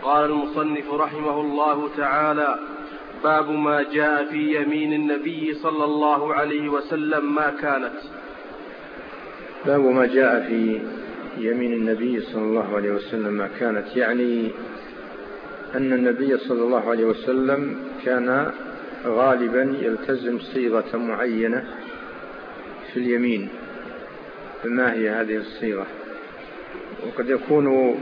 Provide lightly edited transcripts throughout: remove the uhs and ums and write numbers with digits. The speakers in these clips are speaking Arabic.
قال المصنف رحمه الله تعالى: باب ما جاء في يمين النبي صلى الله عليه وسلم ما كانت. باب ما جاء في يمين النبي صلى الله عليه وسلم ما كانت، يعني أن النبي صلى الله عليه وسلم كان غالبا يلتزم صيغة معينة في اليمين. فما هي هذه الصيغة؟ وقد يكون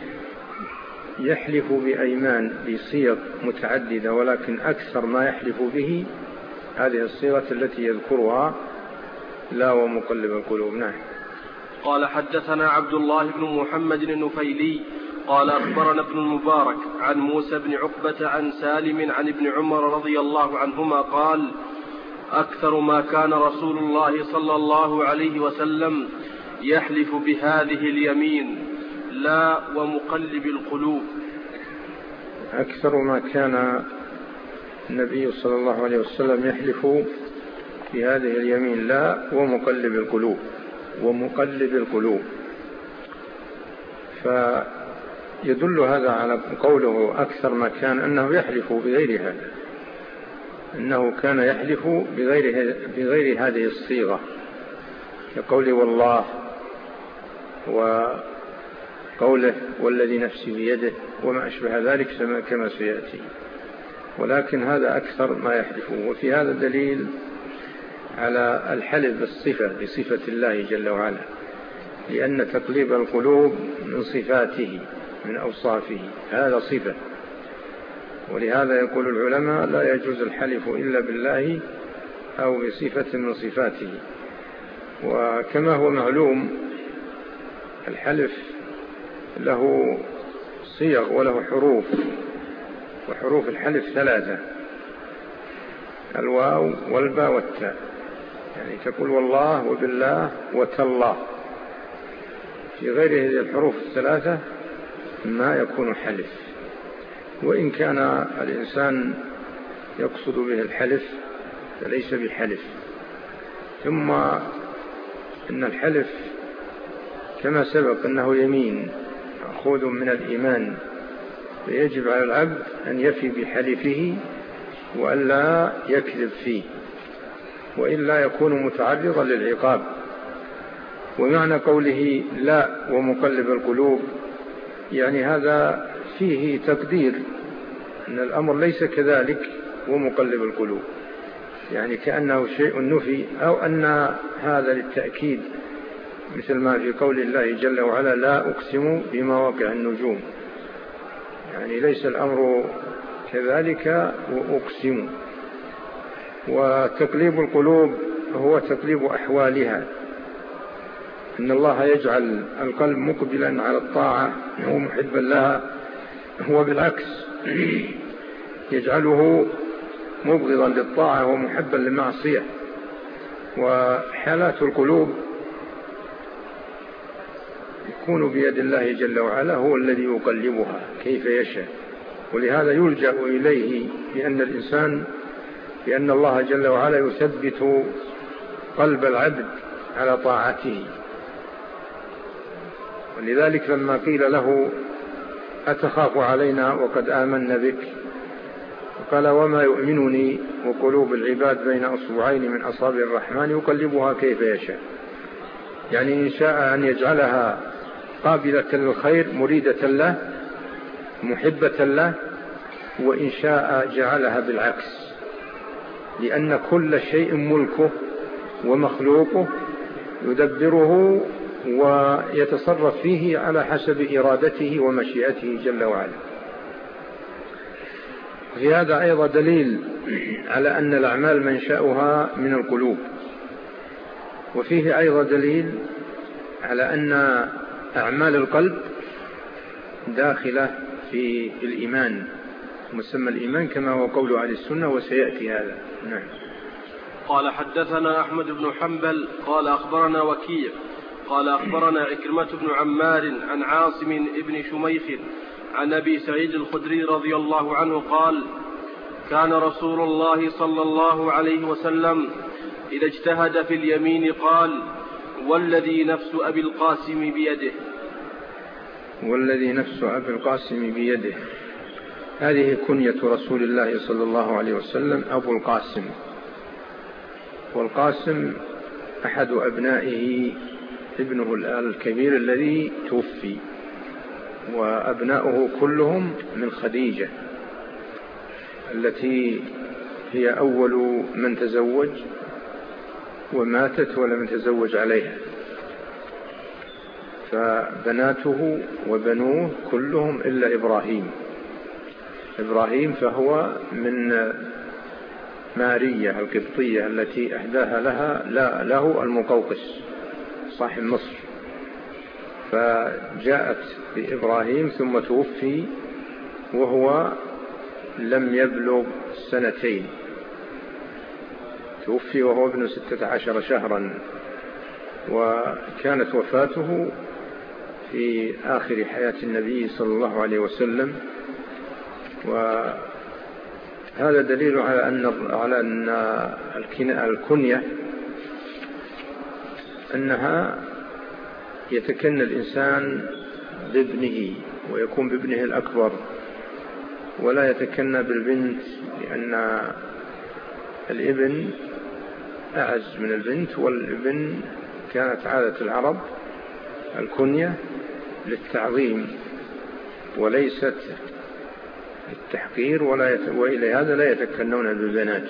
يحلف بأيمان بصيغ متعددة، ولكن أكثر ما يحلف به هذه الصيغة التي يذكرها: لا ومقلب القلوب. نعم. قال: حدثنا عبد الله بن محمد النفيلي قال: أخبرنا ابن المبارك عن موسى بن عقبة عن سالم عن ابن عمر رضي الله عنهما قال: أكثر ما كان رسول الله صلى الله عليه وسلم يحلف بهذه اليمين: لا ومقلب القلوب. أكثر ما كان النبي صلى الله عليه وسلم يحلف بهذه اليمين: لا ومقلب القلوب. ومقلب القلوب، فيدل هذا على قوله أكثر ما كان أنه يحلف بغير هذا، أنه كان يحلف بغير هذه الصيغة، كقول والله وقوله والذي نفسي بيده وما أشبه ذلك كما سيأتي. ولكن هذا أكثر ما يحلفه. وفي هذا دليل على الحلف بالصفة بصفة الله جل وعلا، لأن تقليب القلوب من صفاته من أوصافه، هذا صفة. ولهذا يقول العلماء: لا يجوز الحلف إلا بالله أو بصفة من صفاته. وكما هو معلوم الحلف له صيغ وله حروف، وحروف الحلف 3: الواو والباء والتاء. يعني تقول والله وبالله وتالله. في غير هذه الحروف 3 ما يكون حلف، وإن كان الإنسان يقصد به الحلف فليس بحلف. ثم إن الحلف كما سبق أنه يمين مأخوذ من الإيمان، فيجب على العبد أن يفي بحلفه وألا يكذب فيه، وإلا يكون متعرضا للعقاب. ومعنى قوله لا ومقلب القلوب، يعني هذا فيه تقدير أن الأمر ليس كذلك ومقلب القلوب، يعني كأنه شيء نفي، أو أن هذا للتأكيد، مثل ما في قول الله جل وعلا: لا أقسم بمواقع النجوم، يعني ليس الأمر كذلك وأقسم. وتقليب القلوب هو تقليب أحوالها، إن الله يجعل القلب مقبلا على الطاعة ومحبا لها، هو بالعكس يجعله مبغضا للطاعة ومحبا للمعصية. وحالات القلوب يكون بيد الله جل وعلا، هو الذي يقلبها كيف يشاء. ولهذا يلجأ إليه بأن الله جل وعلا يثبت قلب العبد على طاعته. ولذلك لما قيل له: أتخاف علينا وقد آمنا بك؟ قال: وما يؤمنني وقلوب العباد بين أصبعين من أصابع الرحمن يقلبها كيف يشاء. يعني إن شاء أن يجعلها قابلة للخير مريدة له محبة له، وإن شاء جعلها بالعكس، لأن كل شيء ملكه ومخلوقه يدبره ويتصرف فيه على حسب إرادته ومشيئته جل وعلا. في هذا أيضا دليل على أن الأعمال منشأها من القلوب. وفيه أيضا دليل على أن أعمال القلب داخلة في الإيمان، مسمى الإيمان كما هو قول أهل السنة، وسيأتي هذا. نعم. قال: حدثنا أحمد بن حنبل قال: أخبرنا وكيع قال: أخبرنا عكرمة بن عمار عن عاصم بن شميخ عن أبي سعيد الخدري رضي الله عنه قال: كان رسول الله صلى الله عليه وسلم إذا اجتهد في اليمين قال: والذي نفس أبي القاسم بيده. والذي نفس أبي القاسم بيده، هذه كنية رسول الله صلى الله عليه وسلم أبو القاسم. والقاسم أحد أبنائه ابنه الكبير الذي توفي، وأبناؤه كلهم من خديجة التي هي أول من تزوج وماتت ولم يتزوج عليها، فبناته وبنوه كلهم إلا إبراهيم فهو من مارية القبطية التي أهداها له المقوقس صاحب مصر، فجاءت بإبراهيم ثم توفي وهو لم يبلغ 2 سنين، توفي وهو ابن 16 شهرا، وكانت وفاته في آخر حياة النبي صلى الله عليه وسلم. وهذا دليل على أن الكنية أنها يتكنى الإنسان بابنه ويكون بابنه الأكبر، ولا يتكنى بالبنت، لأن الابن أعز من البنت، والابن كانت عادة العرب الكنية للتعظيم وليست للتحقير، وإلى هذا لا يتكنون بالبنات.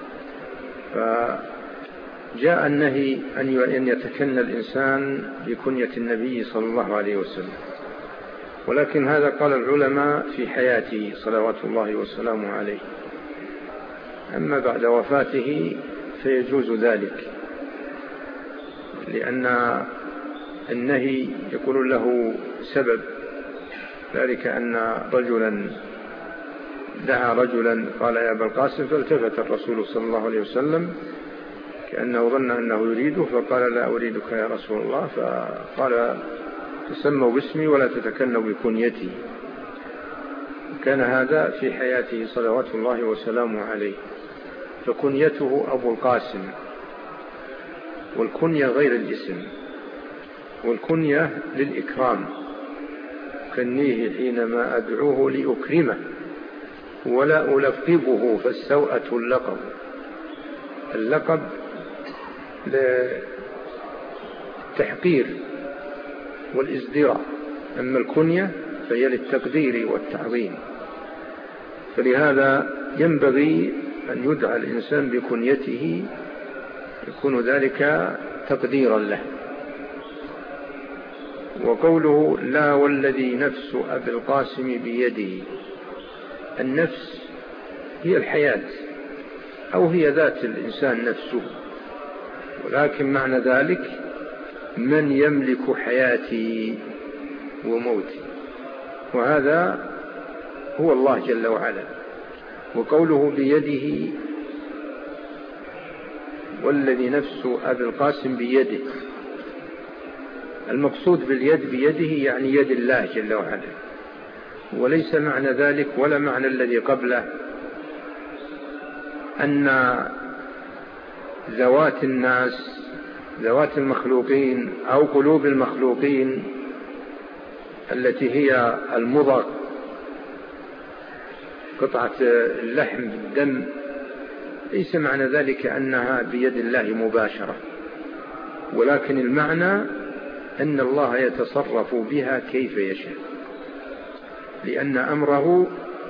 فجاء النهي أن يتكنى الإنسان بكنية النبي صلى الله عليه وسلم، ولكن هذا قال العلماء في حياته صلوات الله وسلامه عليه. أما بعد وفاته فيجوز ذلك، لأن النهي يكون له سبب، ذلك أن رجلا دعا رجلا قال يا أبا القاسم، فالتفت الرسول صلى الله عليه وسلم كأنه ظن أنه يريده، فقال لا أريدك يا رسول الله، فقال تسموا باسمي ولا تتكنوا بكنيتي. كان هذا في حياته صلوات الله وسلامه عليه، فكنيته أبو القاسم، والكنية غير الاسم، والكنية للإكرام، كنيه حينما أدعوه لأكرمه ولا ألقبه فالسوءة اللقب للتحقير والازدراء، أما الكنية فهي للتقدير والتعظيم. فلهذا ينبغي أن يدعى الإنسان بكنيته، يكون ذلك تقديرا له. وقوله لا والذي نفس أبي القاسم بيده، النفس هي الحياة أو هي ذات الإنسان نفسه، ولكن معنى ذلك من يملك حياتي وموتي، وهذا هو الله جل وعلا. وقوله بيده والذي نفس أبي القاسم بيده، المقصود باليد بيده يعني يد الله جل وعلا، وليس معنى ذلك ولا معنى الذي قبله أن ذوات الناس، ذوات المخلوقين أو قلوب المخلوقين التي هي المضغ، قطعة اللحم بالدم، ليس معنى ذلك أنها بيد الله مباشرة، ولكن المعنى أن الله يتصرف بها كيف يشاء، لأن أمره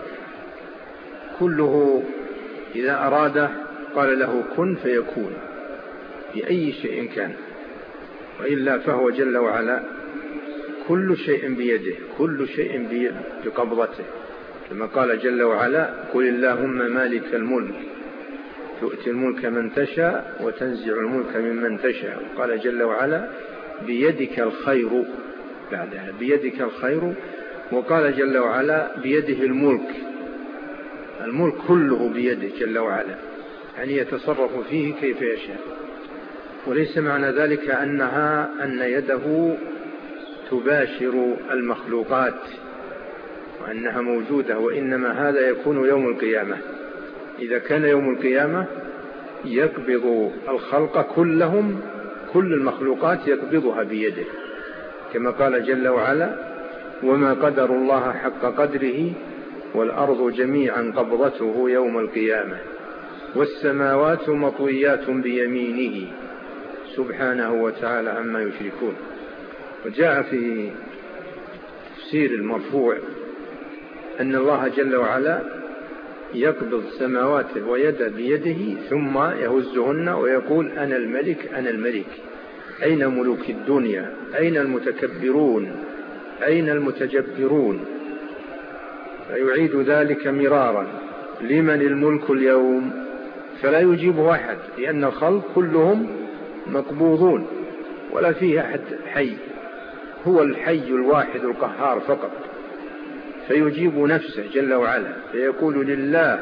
كله إذا أراده قال له كن فيكون بأي شيء كان، وإلا فهو جل وعلا كل شيء بيده، كل شيء بقبضته، كما قال جل وعلا قل اللهم مالك الملك تؤتي الملك من تشاء وتنزع الملك ممن تشاء. قال جل وعلا بيدك الخير، بعدها بيدك الخير، وقال جل وعلا بيده الملك، الملك كله بيده جل وعلا، يعني يتصرف فيه كيف يشاء. وليس معنى ذلك أن يده تباشر المخلوقات وأنها موجودة، وإنما هذا يكون يوم القيامة. إذا كان يوم القيامة يقبض الخلق كلهم، كل المخلوقات يقبضها بيده، كما قال جل وعلا وما قدر الله حق قدره والأرض جميعا قبضته يوم القيامة والسماوات مطويات بيمينه سبحانه وتعالى عما يشركون. وجاء في تفسير المرفوع أن الله جل وعلا يقبض سماواته ويده بيده ثم يهزهن ويقول أنا الملك أنا الملك. أين ملوك الدنيا؟ أين المتكبرون؟ أين المتجبرون؟ فيعيد ذلك مرارا: لمن الملك اليوم؟ فلا يجيبه أحد، لأن الخلق كلهم مقبوضون ولا فيه أحد حي، هو الحي الواحد القهار فقط. فيجيب نفسه جل وعلا فيقول لله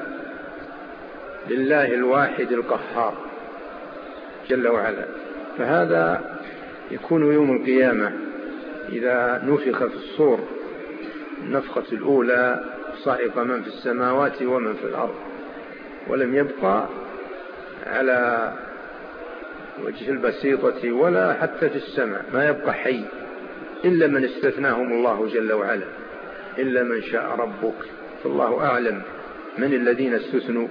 الواحد القهار جل وعلا. فهذا يكون يوم القيامة إذا نفخ في الصور النفخة الأولى، صعق من في السماوات ومن في الأرض، ولم يبقى على وجه البسيطة ولا حتى في السماء، ما يبقى حي إلا من استثناهم الله جل وعلا، إلا من شاء ربك، فالله أعلم من الذين استثنوا.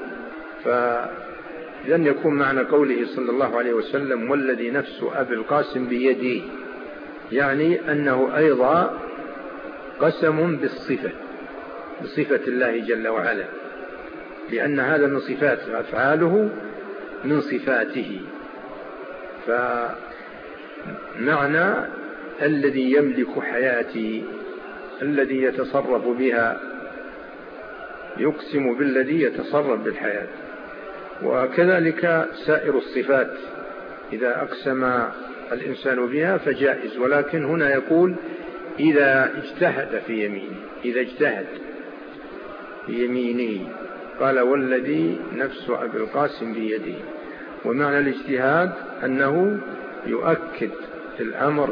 فلن يكون معنى قوله صلى الله عليه وسلم والذي نفس أبي القاسم بيده، يعني أنه أيضا قسم بصفة الله جل وعلا، لأن هذا من صفاته، أفعاله من صفاته. فمعنى الذي يملك حياتي الذي يتصرف بها، يقسم بالذي يتصرف بالحياة. وكذلك سائر الصفات إذا أقسم الإنسان بها فجائز، ولكن هنا يقول إذا اجتهد في يمينه، إذا اجتهد في يمينه، قال والذي نفس أبي القاسم بيده. ومعنى الاجتهاد أنه يؤكد الأمر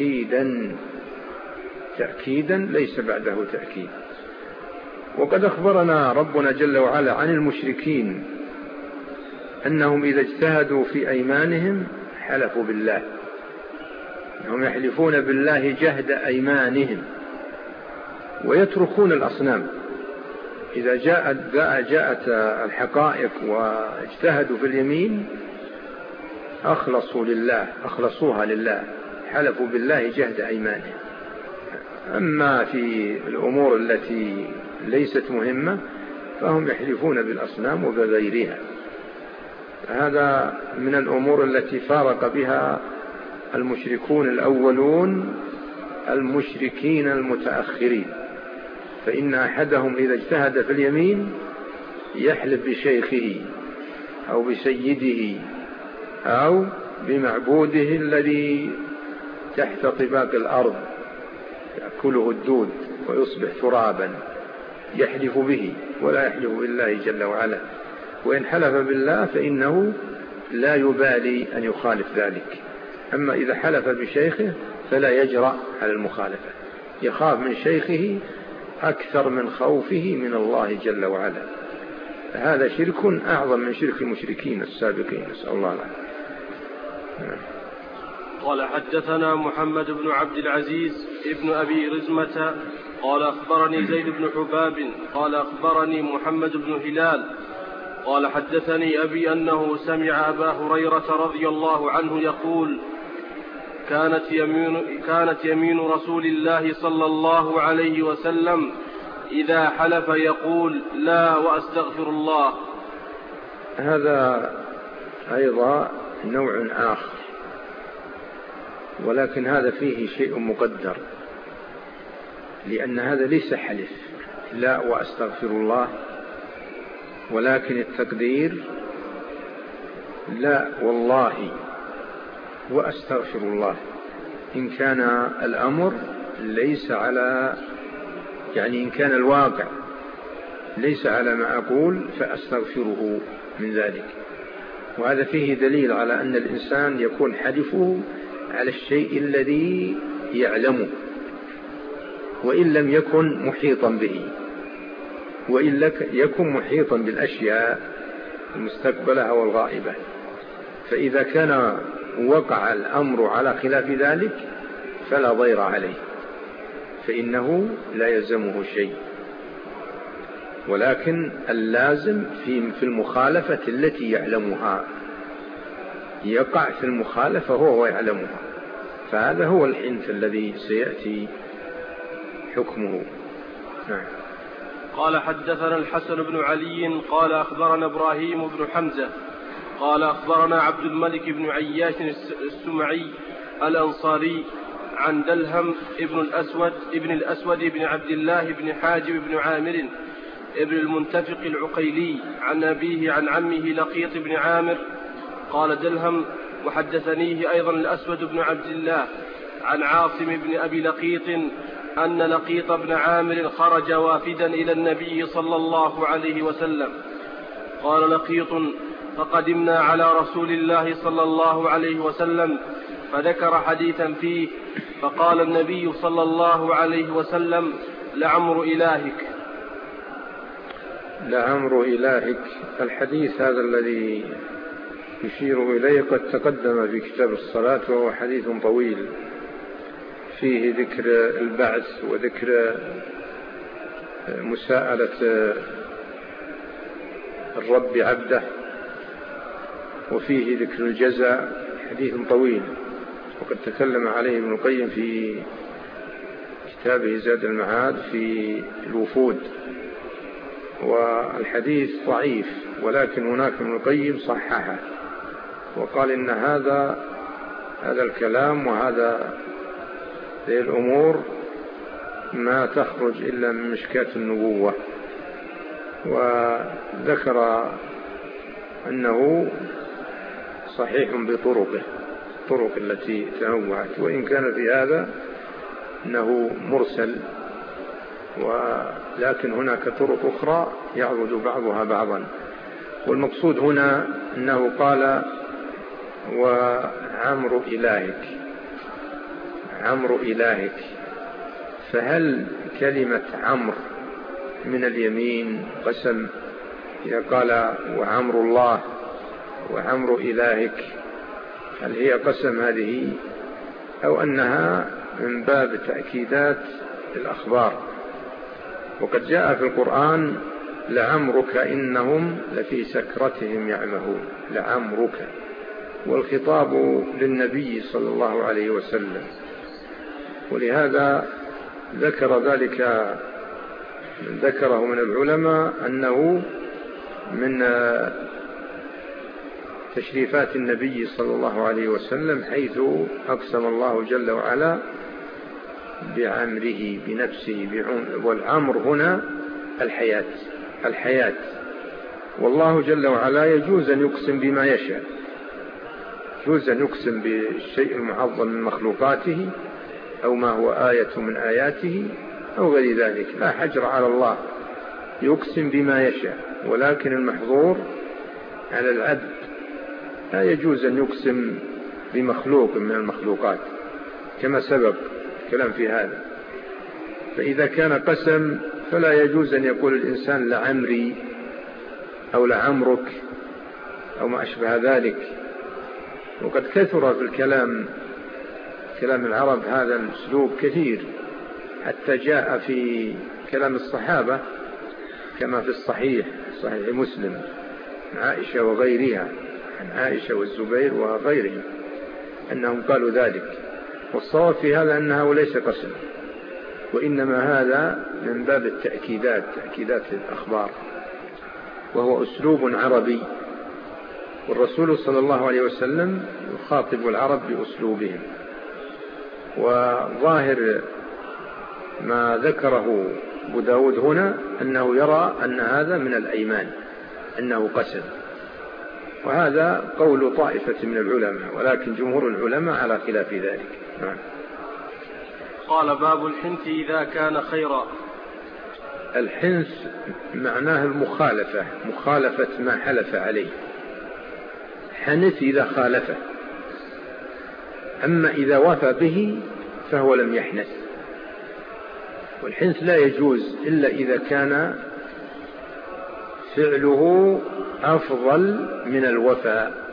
تأكيدا ليس بعده تأكيد. وقد أخبرنا ربنا جل وعلا عن المشركين أنهم إذا اجتهدوا في أيمانهم حلفوا بالله، أنهم يحلفون بالله جهد أيمانهم ويتركون الأصنام. إذا جاءت الحقائق واجتهدوا في اليمين أخلصوها لله، حلفوا بالله جهد أيمانهم. أما في الأمور التي ليست مهمة فهم يحلفون بالأصنام وبغيرها. هذا من الأمور التي فارق بها المشركون الأولون المشركين المتأخرين، فإن أحدهم إذا اجتهد في اليمين يحلف بشيخه أو بسيده أو بمعبوده الذي تحت طباق الأرض يأكله الدود ويصبح ترابا، يحلف به ولا يحلف بالله جل وعلا. وإن حلف بالله فإنه لا يبالي أن يخالف ذلك. أما إذا حلف بشيخه فلا يجرأ على المخالفة، يخاف من شيخه أكثر من خوفه من الله جل وعلا. هذا شرك أعظم من شرك المشركين السابقين، نسأل الله العافية. قال حدثنا محمد بن عبد العزيز ابن أبي رزمة قال أخبرني زيد بن حباب قال أخبرني محمد بن هلال قال حدثني أبي أنه سمع أبا هريرة رضي الله عنه يقول كانت يمين رسول الله صلى الله عليه وسلم إذا حلف يقول لا وأستغفر الله. هذا أيضا نوع آخر، ولكن هذا فيه شيء مقدر، لأن هذا ليس حلف لا وأستغفر الله، ولكن التقدير لا والله وأستغفر الله. إن كان الأمر ليس على، يعني إن كان الواقع ليس على ما أقول فأستغفره من ذلك. وهذا فيه دليل على أن الإنسان يكون حلفه على الشيء الذي يعلمه وإن لم يكن محيطا به، وإن يكن محيطا بالأشياء المستقبلة أو الغائبة. فإذا كان وقع الأمر على خلاف ذلك فلا ضير عليه، فإنه لا يلزمه شيء، ولكن اللازم في المخالفة التي يعلمها، يقع في المخالفة هو يعلمها، فهذا هو الحنث الذي سيأتي حكمه. نعم. قال حدثنا الحسن بن علي قال أخبرنا إبراهيم بن حمزة قال أخبرنا عبد الملك بن عياش السمعي الأنصاري عن دلهم ابن الأسود بن عبد الله بن حاجب بن عامر ابن المنتفق العقيلي عن أبيه عن عمه لقيط بن عامر قال دلهم وحدثنيه أيضا الأسود بن عبد الله عن عاصم بن أبي لقيط أن لقيط بن عامر خرج وافدا إلى النبي صلى الله عليه وسلم. قال لقيط فقدمنا على رسول الله صلى الله عليه وسلم فذكر حديثا فيه، فقال النبي صلى الله عليه وسلم لعمر إلهك. لعمر إلهك، الحديث هذا الذي يشير إليه قد تقدم في كتاب الصلاة، وهو حديث طويل فيه ذكر البعث وذكر مساءلة الرب عبده، وفيه ذكر الجزاء، حديث طويل وقد تكلم عليه ابن القيم في كتابه زاد المعاد في الوفود، والحديث ضعيف، ولكن هناك ابن القيم صححه وقال إن هذا الكلام وهذا الأمور ما تخرج إلا من مشكاة النبوة، وذكر أنه صحيح بطرقه، الطرق التي تنوعت، وإن كان في هذا أنه مرسل، ولكن هناك طرق أخرى يعرض بعضها بعضا. والمقصود هنا أنه قال وعمر إلهك، عمر إلهك، فهل كلمة عمر من اليمين قسم إذا قال وعمر الله وعمر إلهك، هل هي قسم هذه أو أنها من باب تأكيدات الأخبار؟ وقد جاء في القرآن لعمرك إنهم لفي سكرتهم يعمهون، لعمرك، والخطاب للنبي صلى الله عليه وسلم، ولهذا ذكره من العلماء أنه من تشريفات النبي صلى الله عليه وسلم، حيث أقسم الله جل وعلا بعمره بنفسه، والعمر هنا الحياة، والله جل وعلا يجوز أن يقسم بما يشاء، يجوز أن يقسم بالشيء المعظم من مخلوقاته أو ما هو آية من آياته أو غير ذلك، لا حجر على الله، يقسم بما يشاء، ولكن المحظور على العبد لا يجوز أن يقسم بمخلوق من المخلوقات كما سبق الكلام في هذا. فإذا كان قسم فلا يجوز أن يقول الإنسان لعمري أو لعمرك أو ما أشبه ذلك. وقد كثر في كلام العرب هذا الأسلوب كثير، حتى جاء في كلام الصحابة كما في صحيح مسلم عن عائشة وغيرها، عن عائشة والزبير وغيرهم أنهم قالوا ذلك. والصواب في هذا أنه ليس قسم، وإنما هذا من باب التأكيدات، تأكيدات الأخبار، وهو أسلوب عربي، والرسول صلى الله عليه وسلم يخاطب العرب بأسلوبهم. وظاهر ما ذكره أبو داود هنا أنه يرى أن هذا من الأيمان، أنه قسم، وهذا قول طائفة من العلماء، ولكن جمهور العلماء على خلاف ذلك. نعم. قال باب الحنث إذا كان خيرا. الحنث معناه المخالفة، مخالفة ما حلف عليه، حنث إذا خالفه، أما إذا وفى به فهو لم يحنث. والحنث لا يجوز إلا إذا كان فعله أفضل من الوفاء،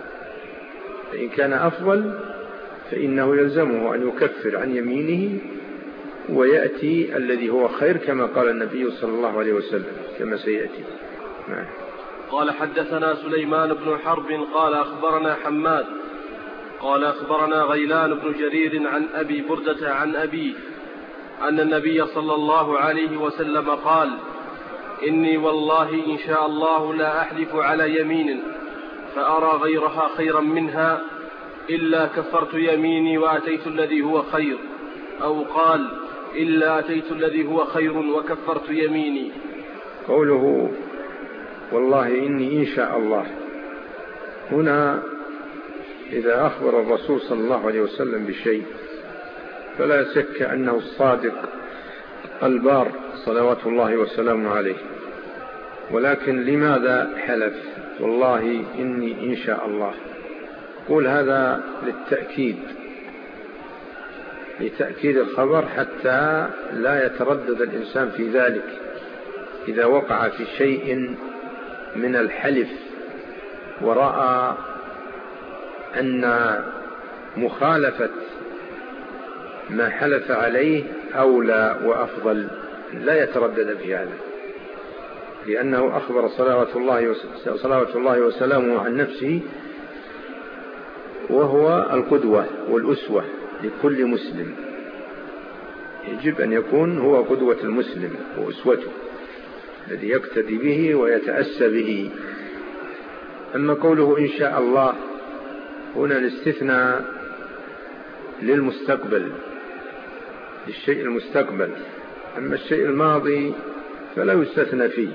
فإن كان أفضل فإنه يلزمه أن يكفر عن يمينه ويأتي الذي هو خير كما قال النبي صلى الله عليه وسلم كما سيأتي. قال حدثنا سليمان بن حرب قال أخبرنا حماد قال أخبرنا غيلان بن جرير عن أبي بردة عن أبيه أن النبي صلى الله عليه وسلم قال: إني والله إن شاء الله لا أحلف على يمين فأرى غيرها خيرا منها إلا كفرت يميني وأتيت الذي هو خير، أو قال: إلا أتيت الذي هو خير وكفرت يميني. قوله والله إني إن شاء الله، هنا إذا أخبر الرسول صلى الله عليه وسلم بشيء فلا شك أنه الصادق البار صلوات الله وسلامه عليه، ولكن لماذا حلف والله إني إن شاء الله؟ قول هذا لتأكيد الخبر حتى لا يتردد الإنسان في ذلك إذا وقع في شيء من الحلف ورأى أن مخالفة ما حلف عليه أولى وأفضل، لا يتردد في هذا، لأنه أخبر صلوات الله وسلامه عن نفسه، وهو القدوة والأسوة لكل مسلم، يجب أن يكون هو قدوة المسلم وأسوته الذي يقتدي به ويتأسى به. أما قوله إن شاء الله هنا الاستثناء للمستقبل، للشيء المستقبل، أما الشيء الماضي فلا يستثنى فيه،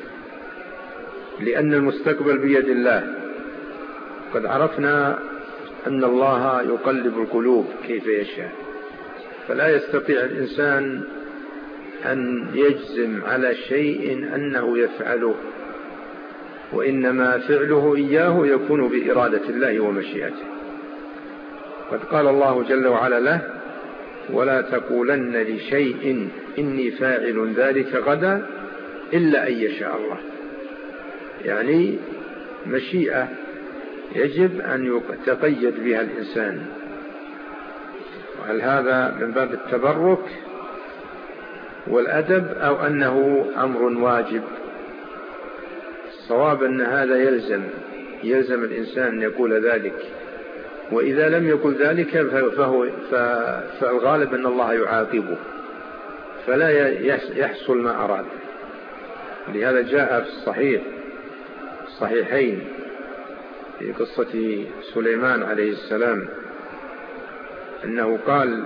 لأن المستقبل بيد الله. قد عرفنا أن الله يقلب القلوب كيف يشاء، فلا يستطيع الإنسان أن يجزم على شيء أنه يفعله، وإنما فعله إياه يكون بإرادة الله ومشيئته. قد قال الله جل وعلا له: ولا تقولن لشيء إني فاعل ذلك غدا إلا أن يشاء الله، يعني مشيئة يجب أن يتقيد بها الإنسان. وهل هذا من باب التبرك والأدب أو أنه أمر واجب؟ الصواب أن هذا يلزم الإنسان أن يقول ذلك، وإذا لم يقل ذلك فالغالب أن الله يعاقبه فلا يحصل ما أراد. لهذا جاء في الصحيحين في قصة سليمان عليه السلام أنه قال: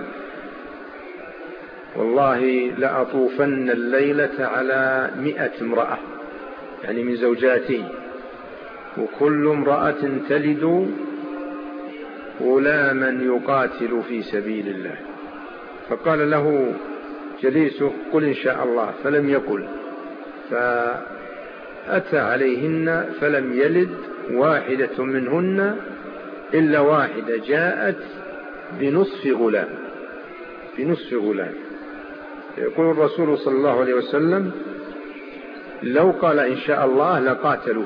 والله لأطوفن الليلة على 100 امرأة، يعني من زوجاتي، وكل امرأة تلد غلاما يقاتل في سبيل الله. فقال له جليسه: قل إن شاء الله، فلم يقل، فأتى عليهن فلم يلد واحدة منهن إلا واحدة جاءت بنصف غلام. يقول الرسول صلى الله عليه وسلم: لو قال إن شاء الله لقاتلوا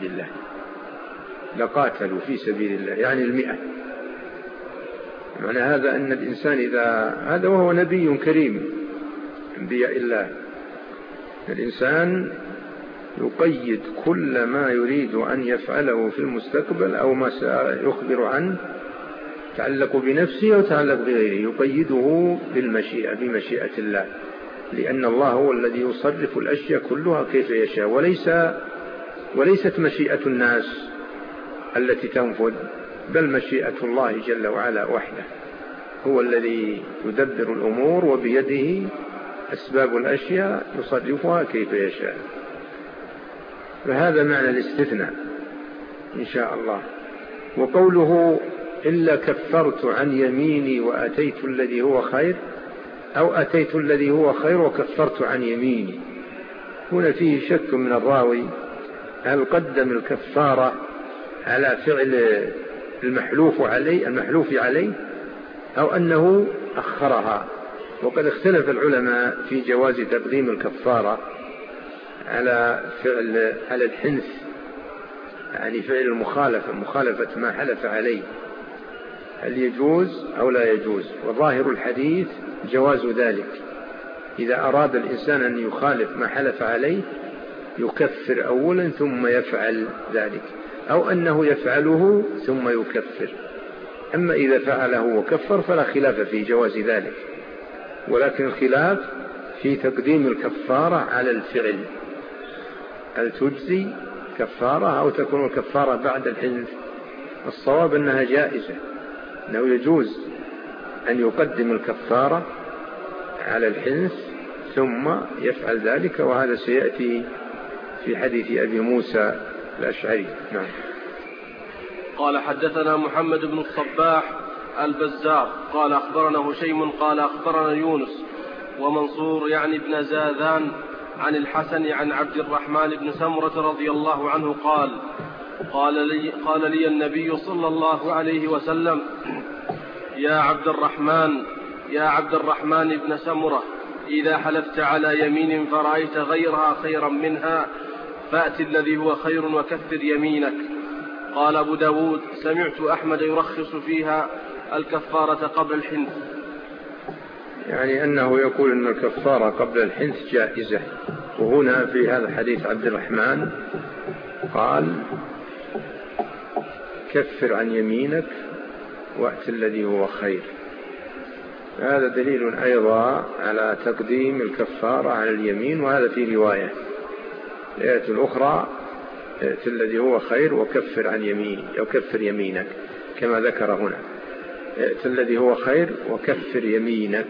في سبيل الله، يعني 100. معنى هذا أن الإنسان هذا وهو نبي كريم أنبياء الله، الإنسان يقيد كل ما يريد أن يفعله في المستقبل أو ما سيخبر عنه يتعلق بنفسه ويتعلق بغيره، يقيده بمشيئة الله، لأن الله هو الذي يصرف الأشياء كلها كيف يشاء، وليست مشيئة الناس التي تنفذ، بل مشيئة الله جل وعلا وحده، هو الذي يدبر الأمور وبيده أسباب الأشياء يصرفها كيف يشاء. فهذا معنى الاستثناء إن شاء الله. وقوله إلا كفرت عن يميني وأتيت الذي هو خير، أو أتيت الذي هو خير وكفرت عن يميني، هنا فيه شك من الراوي، هل قدم الكفارة على فعل المحلوف عليه أو أنه أخرها؟ وقد اختلف العلماء في جواز تقديم الكفارة على الحنث، يعني فعل مخالفة ما حلف عليه، هل يجوز أو لا يجوز؟ وظاهر الحديث جواز ذلك، إذا أراد الإنسان أن يخالف ما حلف عليه يكفر أولا ثم يفعل ذلك، أو أنه يفعله ثم يكفر. أما إذا فعله وكفر فلا خلاف في جواز ذلك، ولكن الخلاف في تقديم الكفارة على الفعل، هل تجزي كفارة أو تكون الكفارة بعد الحنث. الصواب أنها جائزة، أنه يجوز أن يقدم الكفارة على الحنث ثم يفعل ذلك، وهذا سيأتي في حديث أبي موسى الأشعري. نعم. قال حدثنا محمد بن الصباح البزار قال أخبرنا هشيم قال أخبرنا يونس ومنصور يعني بن زاذان عن الحسن عن عبد الرحمن بن سمرة رضي الله عنه قال لي النبي صلى الله عليه وسلم: يا عبد الرحمن بن سمرة، إذا حلفت على يمين فرأيت غيرها خيرا منها فأت الذي هو خير وكفر يمينك. قال أبو داود: سمعت أحمد يرخص فيها الكفارة قبل الحنث. يعني أنه يقول أن الكفارة قبل الحنث جائزة. وهنا في هذا حديث عبد الرحمن قال: كفر عن يمينك وأت الذي هو خير. هذا دليل أيضا على تقديم الكفارة على اليمين، وهذا في رواية. الآية الأخرى: ائت الذي هو خير وكفر عن يكفر يمينك، كما ذكر هنا: ائت الذي هو خير وكفر يمينك.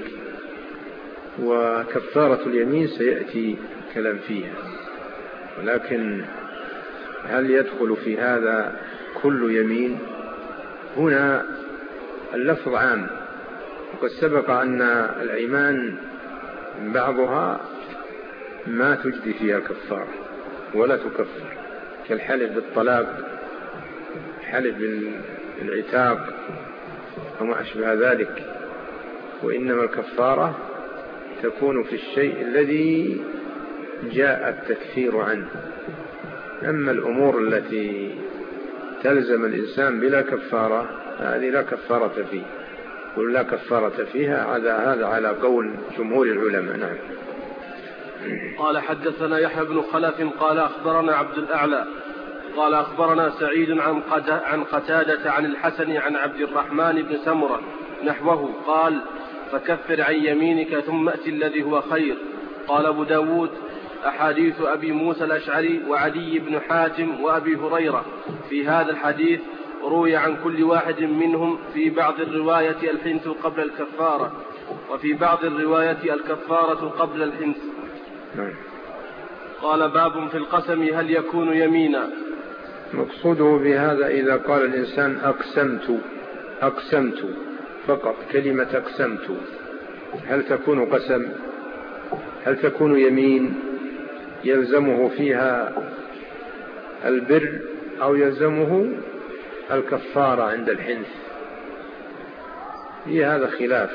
وكفارة اليمين سيأتي كلام فيها، ولكن هل يدخل في هذا كل يمين؟ هنا اللفظ عام، وقد سبق أن الأيمان بعضها ما تجدي فيها كفارة ولا تكفر، كالحلف بالطلاق، حلف بالعتاق وما أشبه ذلك. وإنما الكفارة تكون في الشيء الذي جاء التكفير عنه. أما الأمور التي تلزم الإنسان بلا كفارة هذه لا كفارة فيه، ولا كفارة فيها، هذا على قول جمهور العلماء. نعم. قال حدثنا يحيى بن خلف قال أخبرنا عبد الأعلى قال أخبرنا سعيد عن قتادة عن الحسن عن عبد الرحمن بن سمرة نحوه قال: فكفر عن يمينك ثم أت الذي هو خير. قال أبو داود: أحاديث أبي موسى الأشعري وعدي بن حاتم وأبي هريرة في هذا الحديث روي عن كل واحد منهم في بعض الرواية الحنث قبل الكفارة، وفي بعض الرواية الكفارة قبل الحنث. قال: باب في القسم هل يكون يمينا؟ مقصوده بهذا إذا قال الإنسان أقسمت فقط، كلمة أقسمت، هل تكون قسم؟ هل تكون يمين يلزمه فيها البر أو يلزمه الكفارة عند الحنث؟ في هذا خلاف.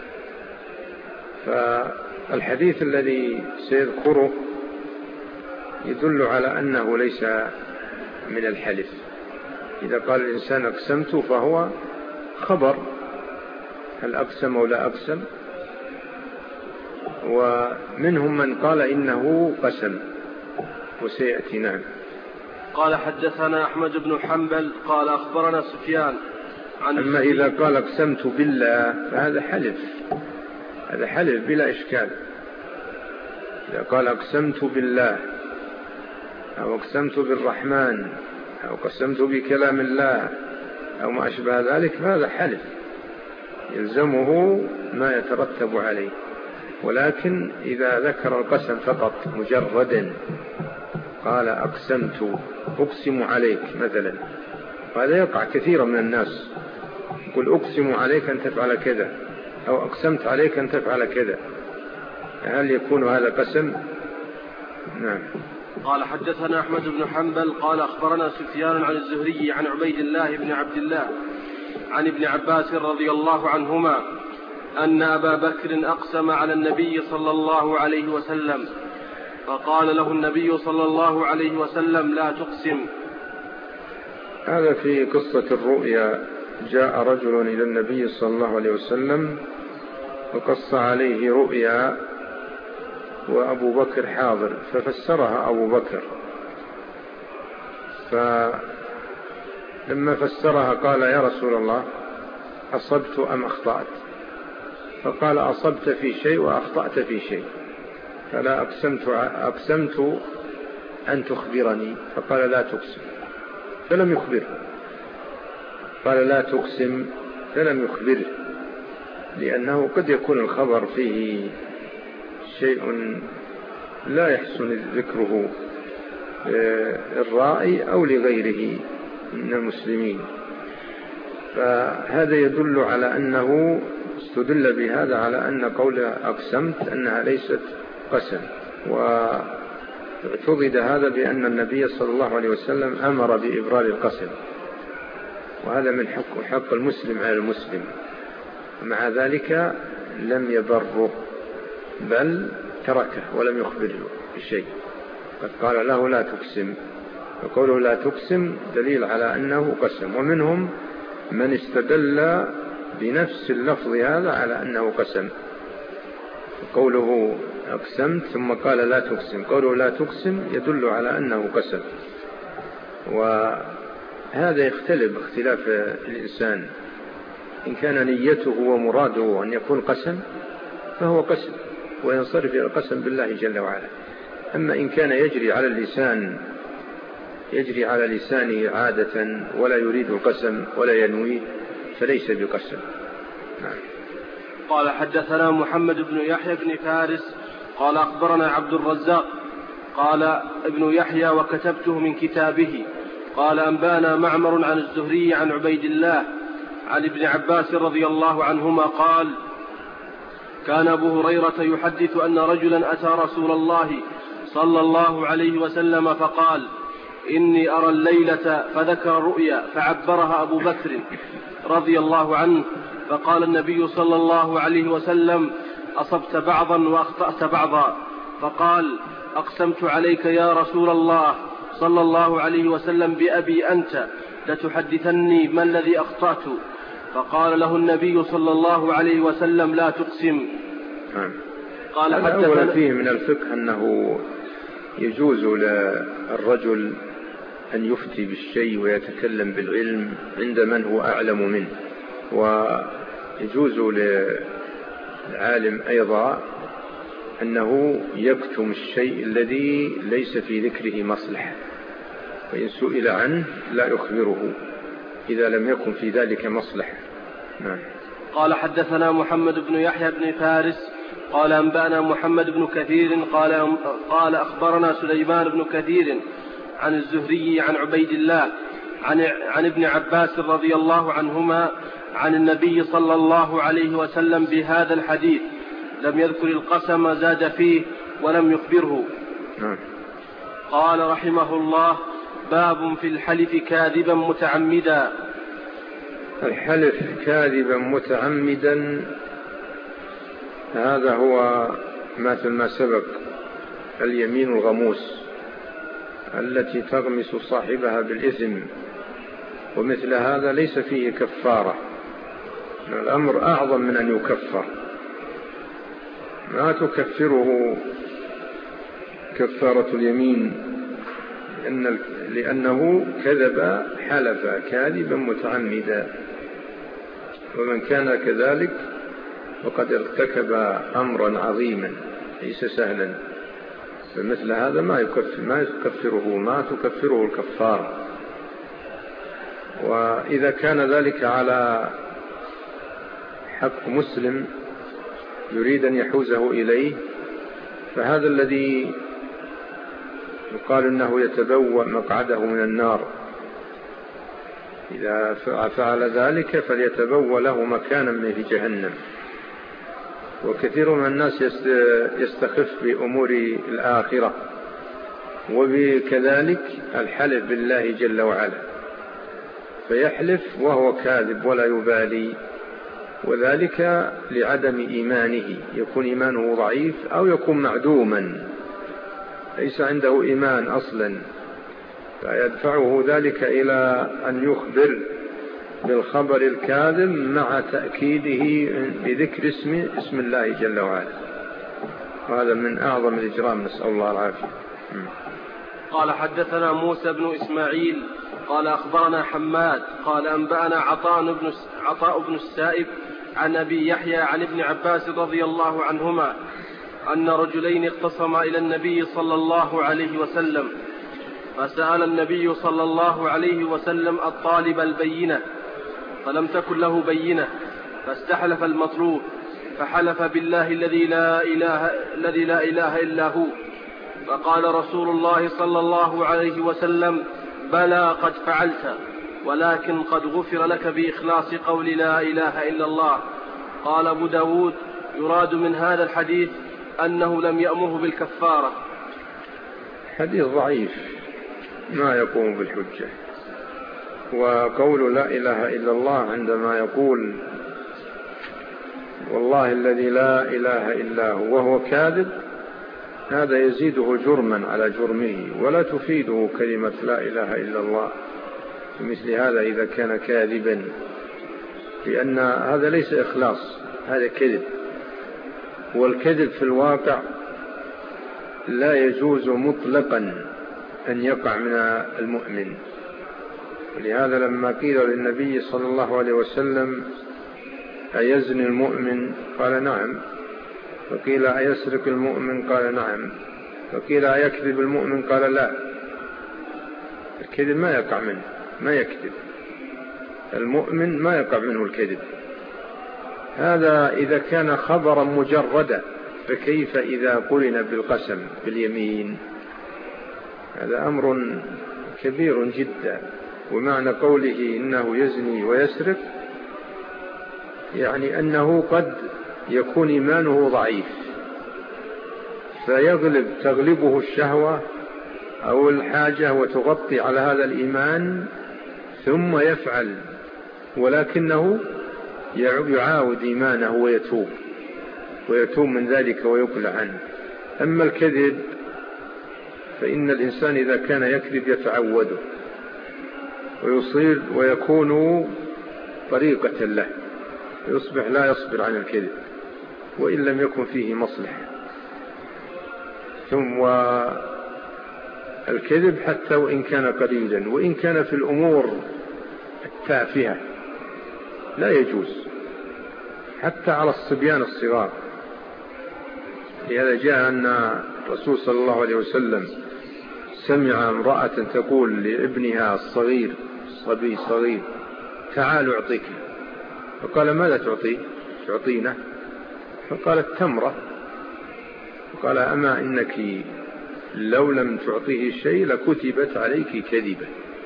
فالحديث الذي سيذكره يدل على أنه ليس من الحلف. إذا قال الإنسان أقسمت فهو خبر، هل أقسم أو لا أقسم. ومنهم من قال إنه قسم، وسيأتي. نعم. قال حدثنا أحمد بن حنبل قال أخبرنا سفيان عن أما إذا قال أقسمت بالله فهذا حلف، هذا حلف بلا إشكال. إذا قال أقسمت بالله أو أقسمت بالرحمن أو قسمت بكلام الله أو ما أشبه ذلك فهذا حلف يلزمه ما يترتب عليه. ولكن إذا ذكر القسم فقط مجردا، قال أقسمت أقسم عليك مثلا، وهذا يقع كثيرا من الناس، يقول أقسم عليك أن تفعل كذا أو أقسمت عليك أن تفعل كذا، هل يكون هذا قسم؟ نعم. قال حدثنا أحمد بن حنبل قال أخبرنا سفيان عن الزهري عن عبيد الله بن عبد الله عن ابن عباس رضي الله عنهما أن أبا بكر أقسم على النبي صلى الله عليه وسلم، فقال له النبي صلى الله عليه وسلم: لا تقسم. هذا في قصة الرؤيا. جاء رجل إلى النبي صلى الله عليه وسلم وقص عليه رؤيا وأبو بكر حاضر، ففسرها أبو بكر، فلما فسرها قال: يا رسول الله، أصبت أم أخطأت؟ فقال: أصبت في شيء وأخطأت في شيء، فلا أقسمت أن تخبرني. فقال: لا تقسم، فلم يخبره. قال: لا تقسم، فلم يخبره، لأنه قد يكون الخبر فيه شيء لا يحسن ذكره الرائي أو لغيره من المسلمين. فهذا يدل على أنه استدل بهذا على أن قول أقسمت أنها ليست قسم، واعتضد هذا بأن النبي صلى الله عليه وسلم أمر بإبرار القسم، وهذا من حق المسلم على المسلم. مع ذلك لم يبره، بل تركه ولم يخبره بشيء، قد قال له: لا تقسم. وقوله لا تقسم دليل على أنه قسم. ومنهم من استدل بنفس اللفظ هذا على أنه قسم، قوله أقسمت ثم قال لا تقسم، قوله لا تقسم يدل على أنه قسم. وهذا يختلف اختلاف الإنسان، إن كان نيته ومراده أن يكون قسم فهو قسم وينصرف إلى القسم بالله جل وعلا. أما إن كان يجري على لسانه عادة ولا يريد القسم ولا ينويه فليس بقسم. نعم. قال: حدثنا محمد بن يحيى بن فارس قال: أخبرنا عبد الرزاق قال ابن يحيى وكتبته من كتابه قال: أنبانا معمر عن الزهري عن عبيد الله عن ابن عباس رضي الله عنهما قال: كان أبو هريرة يحدث أن رجلا أتى رسول الله صلى الله عليه وسلم فقال: إني أرى الليلة، فذكر الرؤيا فعبرها أبو بكر رضي الله عنه، فقال النبي صلى الله عليه وسلم: أصبت بعضا وأخطأت بعضا. فقال: أقسمت عليك يا رسول الله صلى الله عليه وسلم بأبي أنت لتحدثني ما الذي أخطأت. فقال له النبي صلى الله عليه وسلم: لا تقسم. قال: أولا فيه من الفقه أنه يجوز للرجل أن يفتي بالشيء ويتكلم بالعلم عند من هو أعلم منه، ويجوز للعالم أيضا أنه يكتم الشيء الذي ليس في ذكره مصلحة، وإن سئل عنه لا يخبره إذا لم يكن في ذلك مصلحة. نعم. قال: حدثنا محمد بن يحيى بن فارس قال: أنبأنا محمد بن كثير قال أخبرنا سليمان بن كثير عن الزهري عن عبيد الله عن ابن عباس رضي الله عنهما عن النبي صلى الله عليه وسلم بهذا الحديث، لم يذكر القسم، زاد فيه ولم يخبره. قال رحمه الله: باب في الحلف كاذبا متعمدا. الحلف كاذبا متعمدا هذا هو مثل ما سبق اليمين الغموس التي تغمس صاحبها بالإثم، ومثل هذا ليس فيه كفارة، الأمر أعظم من أن يكفر، ما تكفره كفارة اليمين لأنه كذب، حلف كاذبا متعمدا، ومن كان كذلك وقد ارتكب أمرا عظيما ليس سهلا، فمثل هذا ما تكفره الكفارة. وإذا كان ذلك على حق مسلم يريد أن يحوزه إليه، فهذا الذي يقال أنه يتبوأ مقعده من النار، إذا فعل ذلك فليتبوأ له مكانا من جهنم. وكثير من الناس يستخف بأمور الآخرة، وبكذلك الحلف بالله جل وعلا، فيحلف وهو كاذب ولا يبالي، وذلك لعدم إيمانه، يكون إيمانه ضعيف أو يكون معدوما ليس عنده إيمان أصلا، فيدفعه ذلك إلى أن يخبر بالخبر الكاذب مع تأكيده بذكر اسم الله جل وعلا. وهذا من أعظم الإجرام، نسأل الله العافية. قال حدثنا موسى بن إسماعيل قال أخبرنا حماد قال أنبأنا عطاء بن السائب عن أبي يحيى عن ابن عباس رضي الله عنهما أن رجلين اختصما إلى النبي صلى الله عليه وسلم، فسأل النبي صلى الله عليه وسلم الطالب البينة فلم تكن له بينة، فاستحلف المطلوب فحلف بالله الذي لا إله إلا هو، فقال رسول الله صلى الله عليه وسلم: بلى قد فعلت، ولكن قد غفر لك بإخلاص قول لا إله إلا الله. قال أبو داود: يراد من هذا الحديث أنه لم يأمره بالكفارة. حديث ضعيف ما يقوم بالحجة. وقول لا إله إلا الله عندما يقول والله الذي لا إله إلا هو وهو كاذب، هذا يزيده جرما على جرمه، ولا تفيده كلمة لا إله إلا الله مثل هذا إذا كان كاذبا، لأن هذا ليس إخلاص، هذا كذب. والكذب في الواقع لا يجوز مطلقا أن يقع من المؤمن. ولهذا لما قيل للنبي صلى الله عليه وسلم: أيزني المؤمن؟ قال: نعم. فقيل: أيسرق المؤمن؟ قال: نعم. فقيل: أيكذب المؤمن؟ قال: لا. الكذب ما يقع منه، ما يكذب المؤمن، ما يقع منه الكذب. هذا إذا كان خبرا مجردا، فكيف إذا قرن بالقسم باليمين؟ هذا أمر كبير جدا. ومعنى قوله إنه يزني ويسرق يعني أنه قد يكون إيمانه ضعيف، تغلبه الشهوة أو الحاجة وتغطي على هذا الإيمان ثم يفعل، ولكنه يعاود إيمانه ويتوب من ذلك ويقلع عنه. أما الكذب فإن الإنسان إذا كان يكذب يتعوده ويصير ويكون طريقة له، يصبح لا يصبر عن الكذب وإن لم يكن فيه مصلحة. ثم الكذب حتى وإن كان قليلا، وإن كان في الأمور التافهة لا يجوز، حتى على الصبيان الصغار. لهذا جاء أن الرسول صلى الله عليه وسلم سمع امرأة تقول لابنها الصغير، صبي صغير: تعال أعطيك. فقال: ماذا تعطينا؟ فقالت: تمرة. فقال: أما إنك لو لم تعطيه شيء لكتبت عليك كذبة.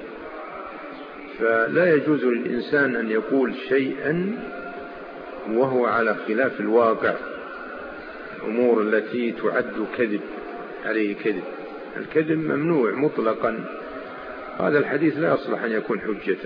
فلا يجوز للإنسان أن يقول شيئا وهو على خلاف الواقع، الأمور التي تعد كذب عليه كذب. الكذب ممنوع مطلقا. هذا الحديث لا يصلح أن يكون حجة.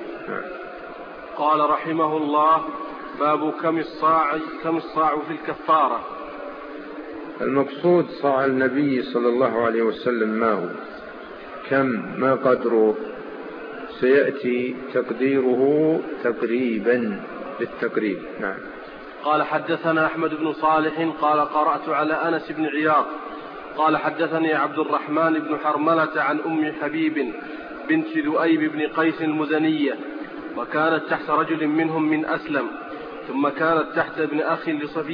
قال رحمه الله: باب كم الصاع في الكفارة. المقصود صاع النبي صلى الله عليه وسلم ما هو، كم، ما قدره، سيأتي تقديره تقريبا بالتقريب. نعم. قال حدثنا أحمد بن صالح قال قرأت على أنس بن عياض قال حدثني عبد الرحمن بن حرملة عن أم حبيب بنت ذؤيب بن قيس المزنية، وكانت تحت رجل منهم من أسلم، ثم كانت تحت ابن أخ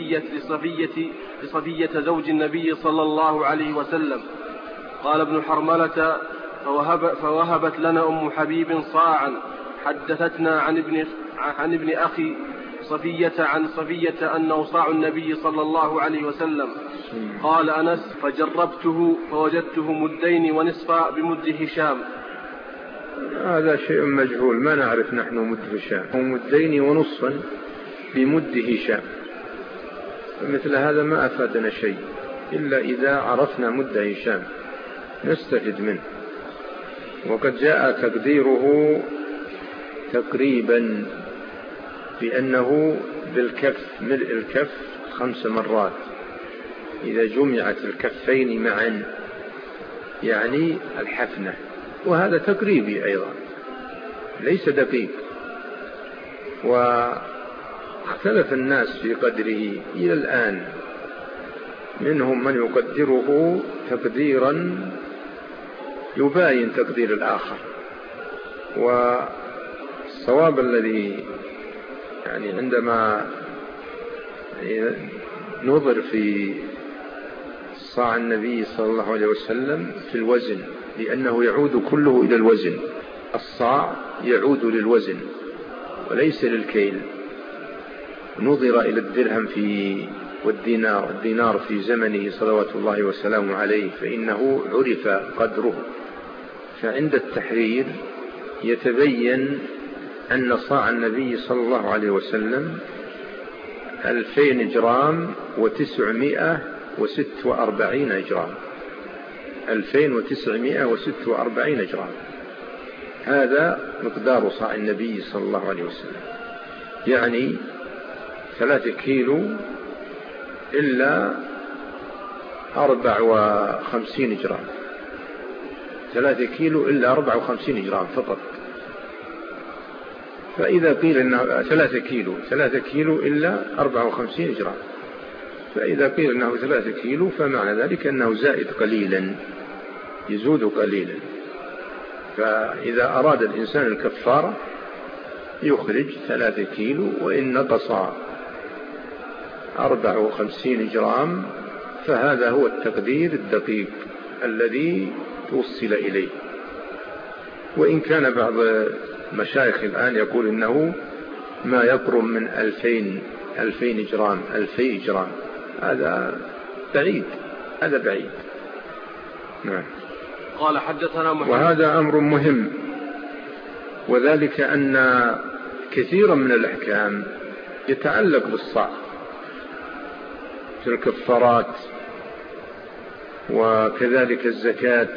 لصفية زوج النبي صلى الله عليه وسلم. قال ابن حرملة: فوهبت لنا أم حبيب صاعا، حدثتنا عن ابن أخي صفية عن صفية أنه صاع النبي صلى الله عليه وسلم. قال أنس: فجربته فوجدته مدين ونصفا بمد هشام. هذا شيء مجهول، ما نعرف نحن مد هشام، ومدين ونصفا بمد هشام، مثل هذا ما أفادنا شيء إلا إذا عرفنا مد هشام نستفد منه. وقد جاء تقديره تقريبا بأنه بالكف، ملء الكف 5 مرات إذا جمعت الكفين معا، يعني الحفنة. وهذا تقريبي أيضا ليس دقيق. واختلف الناس في قدره إلى الآن، منهم من يقدره تقديرا يباين تقدير الآخر. والصواب الذي يعني عندما نظر في صاع النبي صلى الله عليه وسلم في الوزن، لأنه يعود كله إلى الوزن، الصاع يعود للوزن وليس للكيل. نظر إلى الدرهم والدينار في زمنه صلوات الله وسلامه عليه، فإنه عرف قدره، فعند التحرير يتبين أن صاع النبي صلى الله عليه وسلم 2000 جرام و946 جرام، 2946 جرام، هذا مقدار صاع النبي صلى الله عليه وسلم، يعني 3 كيلو إلا 54 جرام، 3 كيلو إلا 54 جرام فقط. فإذا قيل أنه 3 كيلو إلا 54 جرام، فإذا قيل أنه 3 كيلو فمعنى ذلك أنه زائد قليلا، يزود قليلا. فإذا أراد الإنسان الكفارة يخرج 3 كيلو، وإن نقص 54 جرام فهذا هو التقدير الدقيق الذي توصل إليه. وإن كان بعض مشايخ الآن يقول إنه ما يقرب من 2000 جرام، 2000 جرام، هذا بعيد، هذا بعيد. نعم. قال حدثنا محمد. وهذا أمر مهم، وذلك أن كثيرا من الأحكام يتعلق بالصاع في الكفارات، وكذلك الزكاة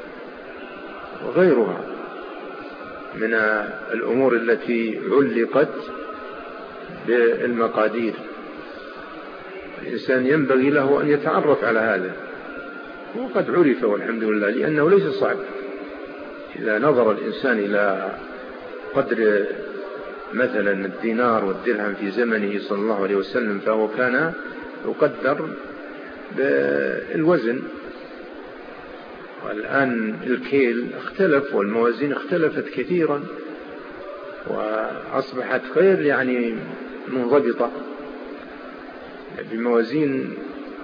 وغيرها من الأمور التي علقت بالمقادير. الإنسان ينبغي له أن يتعرف على هذا، وقد عرف والحمد لله، لأنه ليس صعب. إذا نظر الإنسان إلى قدر مثلا الدينار والدرهم في زمنه صلى الله عليه وسلم، فهو كان يقدر بالوزن، والآن الكيل اختلف والموازين اختلفت كثيرا، وأصبحت غير يعني منضبطة بموازين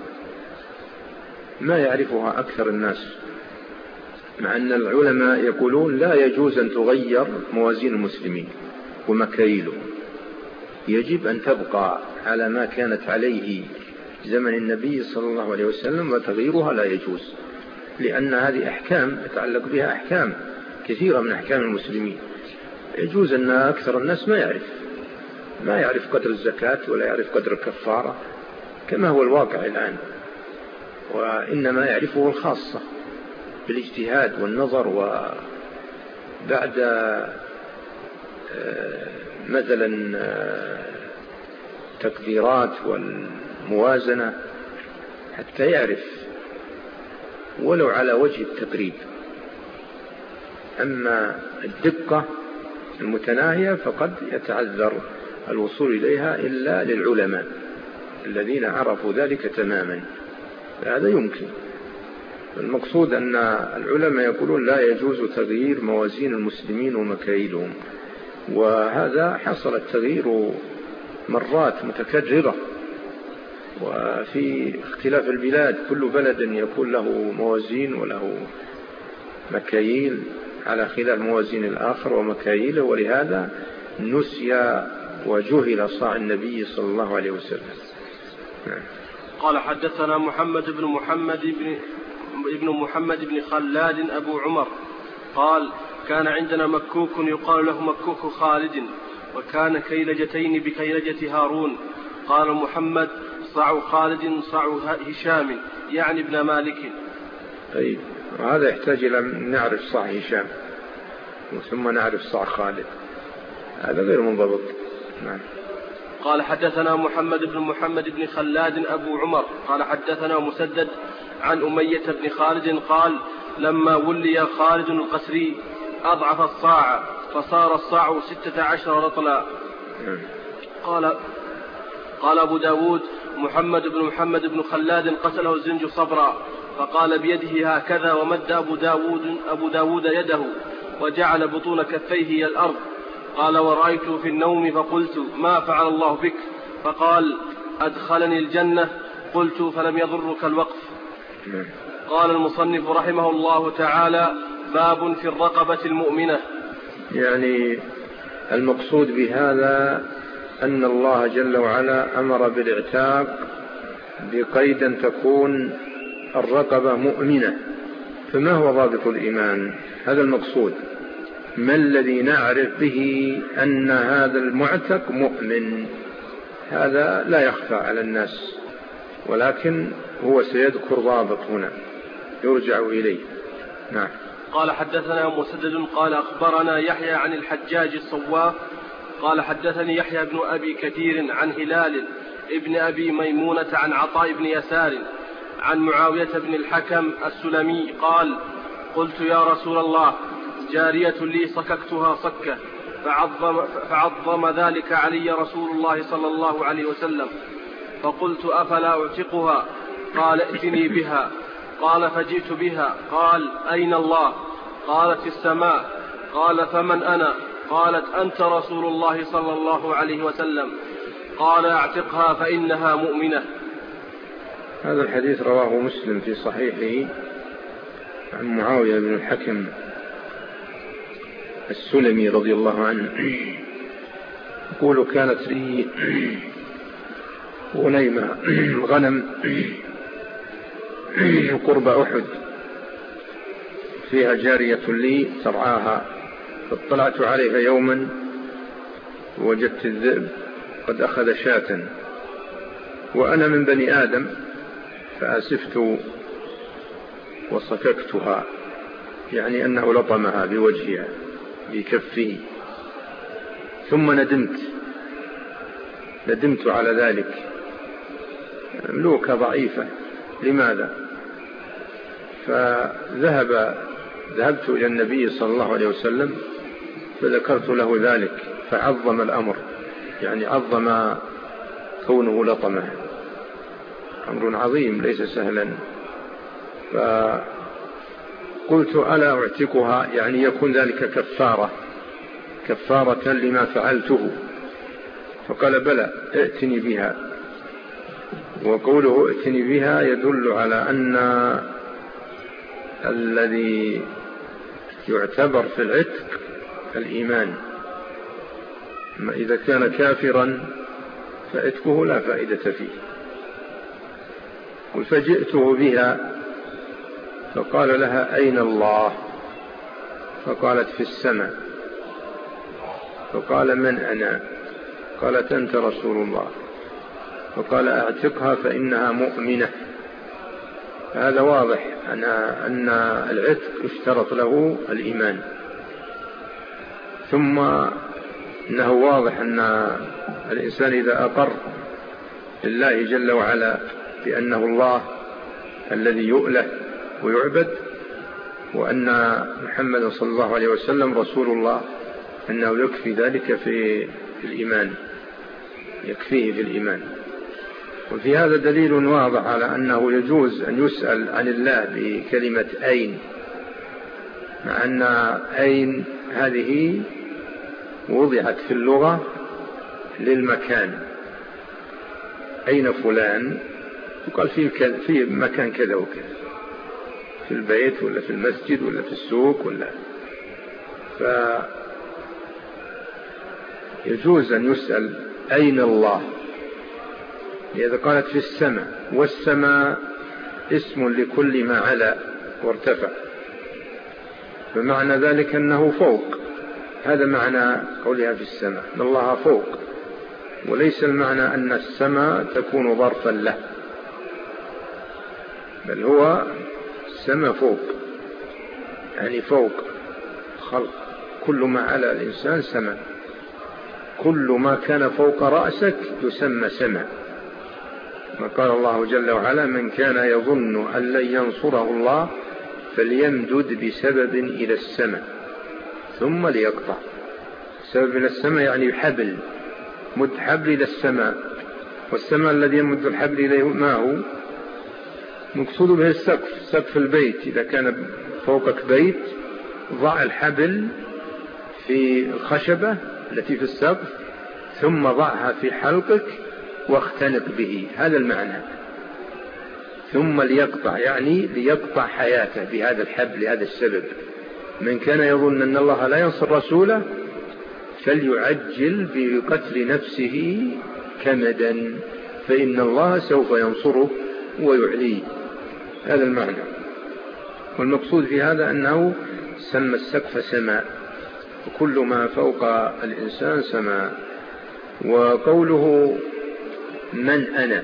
ما يعرفها أكثر الناس، مع أن العلماء يقولون لا يجوز أن تغير موازين المسلمين ومكاييلهم، يجب أن تبقى على ما كانت عليه زمن النبي صلى الله عليه وسلم، وتغييرها لا يجوز، لأن هذه أحكام يتعلق بها أحكام كثيرة من أحكام المسلمين. يجوز أن أكثر الناس ما يعرف قدر الزكاة ولا يعرف قدر الكفارة كما هو الواقع الآن، وإنما يعرفه الخاصة بالاجتهاد والنظر، وبعد مثلا تقديرات والموازنة حتى يعرف ولو على وجه التقريب. أما الدقة المتناهية فقد يتعذر الوصول إليها إلا للعلماء الذين عرفوا ذلك تماما، هذا يمكن. المقصود أن العلماء يقولون لا يجوز تغيير موازين المسلمين ومكاييلهم، وهذا حصل التغيير مرات متكررة، وفي اختلاف البلاد كل بلد يكون له موازين وله مكاييل على خلاف موازين الآخر ومكاييله، ولهذا نسي وجهل صاع النبي صلى الله عليه وسلم. قال حدثنا محمد بن خلاد أبو عمر قال كان عندنا مكوك يقال له مكوك خالد، وكان كيلجتين بكيلجة هارون. قال محمد صاع خالد صاع هشام، يعني ابن مالك. طيب، هذا يحتاج إلى نعرف صاع هشام ثم نعرف صاع خالد، هذا غير منضبط. نعم. قال حدثنا محمد بن خلاد أبو عمر قال حدثنا مسدد عن أمية بن خالد قال لما ولي خالد القسري أضعف الصاع فصار الصاع 16 رطلا. قال أبو داود محمد بن خلاد قتله الزنج صبرا، فقال بيده هكذا، ومد أبو داود يده وجعل بطون كفيه إلى الأرض. قال ورأيته في النوم فقلت ما فعل الله بك؟ فقال أدخلني الجنة. قلت فلم يضرك الوقف؟ قال المصنف رحمه الله تعالى باب في الرقبة المؤمنة. يعني المقصود بهذا أن الله جل وعلا أمر بالاعتاق بقيد أن تكون الرقبة مؤمنة. فما هو ضابط الإيمان؟ هذا المقصود. ما الذي نعرف به أن هذا المعتق مؤمن؟ هذا لا يخفى على الناس، ولكن هو سيذكر ضابط هنا يرجع إليه. نعم. قال حدثنا مسدد قال أخبرنا يحيى عن الحجاج الصواف قال حدثني يحيى بن أبي كثير عن هلال ابن أبي ميمونة عن عطاء بن يسار عن معاوية بن الحكم السلمي قال قلت يا رسول الله جارية لي صككتها صكة فعظم ذلك علي رسول الله صلى الله عليه وسلم، فقلت أفلا أعتقها؟ قال ائتني بها. قال فجئت بها. قال أين الله؟ قالت في السماء. قال فمن أنا؟ قالت أنت رسول الله صلى الله عليه وسلم. قال اعتقها فإنها مؤمنة. هذا الحديث رواه مسلم في صحيحه عن معاوية بن الحكم السلمي رضي الله عنه يقول كانت لي غنيمة غنم قرب أحد فيها جارية لي ترعاها، فاطلعت عليها يوما وجدت الذئب قد أخذ شاة، وأنا من بني آدم فأسفت وصككتها، يعني أنه لطمها بوجهها بكفه، ثم ندمت على ذلك. ملوكة ضعيفة. لماذا؟ فذهبت إلى النبي صلى الله عليه وسلم فذكرت له ذلك، فعظم الأمر، يعني عظم كونه لطمه، أمر عظيم ليس سهلا. فقلت ألا أعتقها؟ يعني يكون ذلك كفارة لما فعلته. فقال بلى ائتني بها. وقوله ائتني بها يدل على أن الذي يعتبر في العتق الإيمان. ما إذا كان كافرا فعتقه لا فائدة فيه. فجئته بها فقال لها أين الله؟ فقالت في السماء. فقال من أنا؟ قالت أنت رسول الله. فقال اعتقها فإنها مؤمنة. هذا واضح أن العتق اشترط له الإيمان. ثم إنه واضح أن الإنسان إذا أقر لله جل وعلا بأنه الله الذي يؤله ويعبد، وأن محمد صلى الله عليه وسلم رسول الله، أنه يكفي ذلك في الإيمان، يكفيه في الإيمان. وفي هذا دليل واضح على أنه يجوز أن يسأل عن الله بكلمة أين، مع أن أين هذه وضعت في اللغة للمكان. أين فلان؟ يقال في مكان كذا وكذا، في البيت ولا في المسجد ولا في السوق ولا. فيجوز أن يسأل أين الله، إذا قالت في السماء، والسماء اسم لكل ما علا وارتفع، فمعنى ذلك أنه فوق. هذا معنى قولها في السماء، أن الله فوق، وليس المعنى أن السماء تكون ظرفا له، بل هو السماء فوق، يعني فوق خلق. كل ما على الإنسان سماء، كل ما كان فوق رأسك يسمى سماء. ما قال الله جل وعلا من كان يظن أن لن ينصره الله فليمدد بسبب إلى السماء ثم ليقطع. سبب إلى السماء يعني حبل، مد حبل إلى السماء والسماء الذي يمد الحبل إليه ما هو؟ مقصود به السقف، سقف البيت. إذا كان فوقك بيت ضع الحبل في الخشبة التي في السقف ثم ضعها في حلقك واختنق به، هذا المعنى. ثم ليقطع، يعني ليقطع حياته بهذا الحبل لهذا السبب. من كان يظن أن الله لا ينصر رسوله فليعجل بقتل نفسه كمدا، فإن الله سوف ينصره ويعليه، هذا المعنى. والمقصود في هذا أنه سمى السقف سماء، وكل ما فوق الإنسان سماء. وقوله من أنا،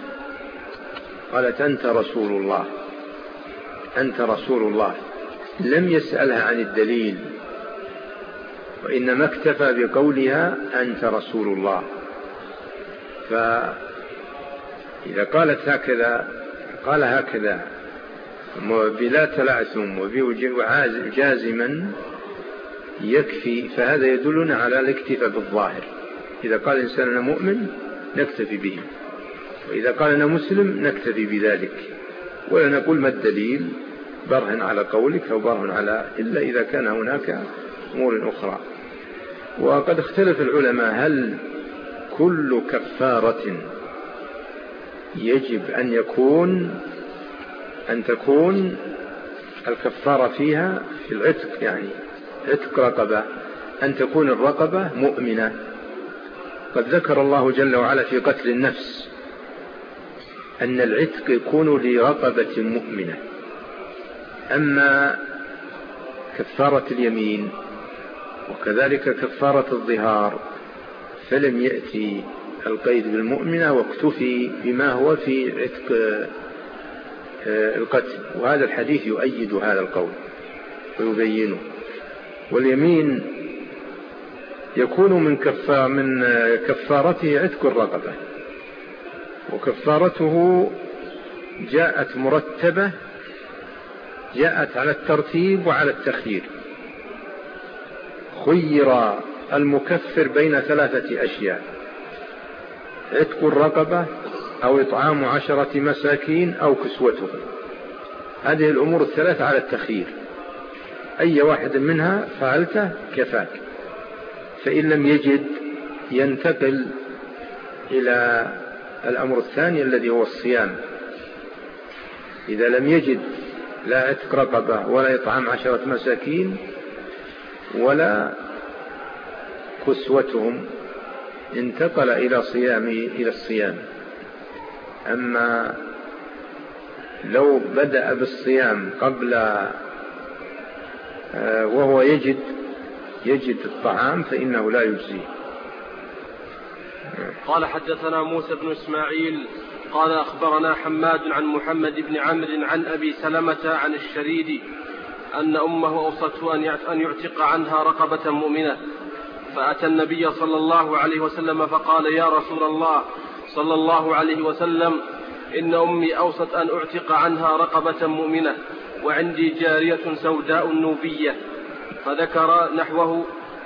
قالت أنت رسول الله، أنت رسول الله، لم يسألها عن الدليل، وإنما اكتفى بقولها أنت رسول الله. فإذا قالت هكذا قال هكذا بلا تلعثم وجازما يكفي، فهذا يدلنا على الاكتفاء بالظاهر. إذا قال الإنسان أنا مؤمن نكتفي به، وإذا قال أنا مسلم نكتفي بذلك، ولا نقول ما الدليل، برهن على قولك أو برهن على، إلا إذا كان هناك أمور أخرى. وقد اختلف العلماء هل كل كفارة يجب أن تكون الكفارة فيها في العتق، يعني عتق رقبة، أن تكون الرقبة مؤمنة. قد ذكر الله جل وعلا في قتل النفس أن العتق يكون لرقبة مؤمنة. أما كفارة اليمين وكذلك كفارة الظهار فلم يأتي القيد بالمؤمنة، واكتفي بما هو في عتق القتل، وهذا الحديث يؤيد هذا القول ويبينه. واليمين يكون من كفارته عتق الرقبة، وكفارته جاءت مرتبة، جاءت على الترتيب وعلى التخيير. خير المكفر بين 3 أشياء: عتق الرقبة أو إطعام 10 مساكين أو كسوتهم. هذه الأمور الثلاث على التخيير، أي واحد منها فعلته كفاك. فإن لم يجد ينتقل إلى الأمر الثاني الذي هو الصيام. إذا لم يجد لا عتق رقبة ولا إطعام 10 مساكين ولا كسوتهم انتقل إلى الصيام. أما لو بدأ بالصيام قبل وهو يجد الطعام فإنه لا يجزيه. قال حدثنا موسى بن إسماعيل قال أخبرنا حماد عن محمد بن عمرو عن أبي سلمة عن الشريد أن أمه أوصته أن يعتق عنها رقبة مؤمنة، فأتى النبي صلى الله عليه وسلم فقال: يا رسول الله صلى الله عليه وسلم، إن أمي أوصت أن أعتق عنها رقبة مؤمنة، وعندي جارية سوداء نوبية. فذكر نحوه: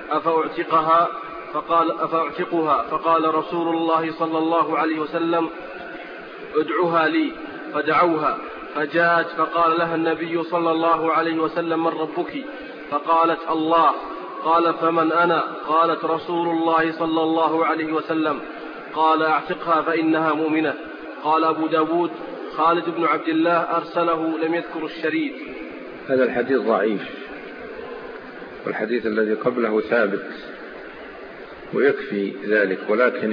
أفأعتقها؟ فقال رسول الله صلى الله عليه وسلم: ادعوها لي. فدعوها فجاءت، فقال لها النبي صلى الله عليه وسلم: من ربك؟ فقالت: الله. قال: فمن أنا؟ قالت: رسول الله صلى الله عليه وسلم. قال: اعتقها فإنها مؤمنة. قال أبو داود: خالد بن عبد الله أرسله، لم يذكر الشريد. هذا الحديث ضعيف، والحديث الذي قبله ثابت ويكفي ذلك. ولكن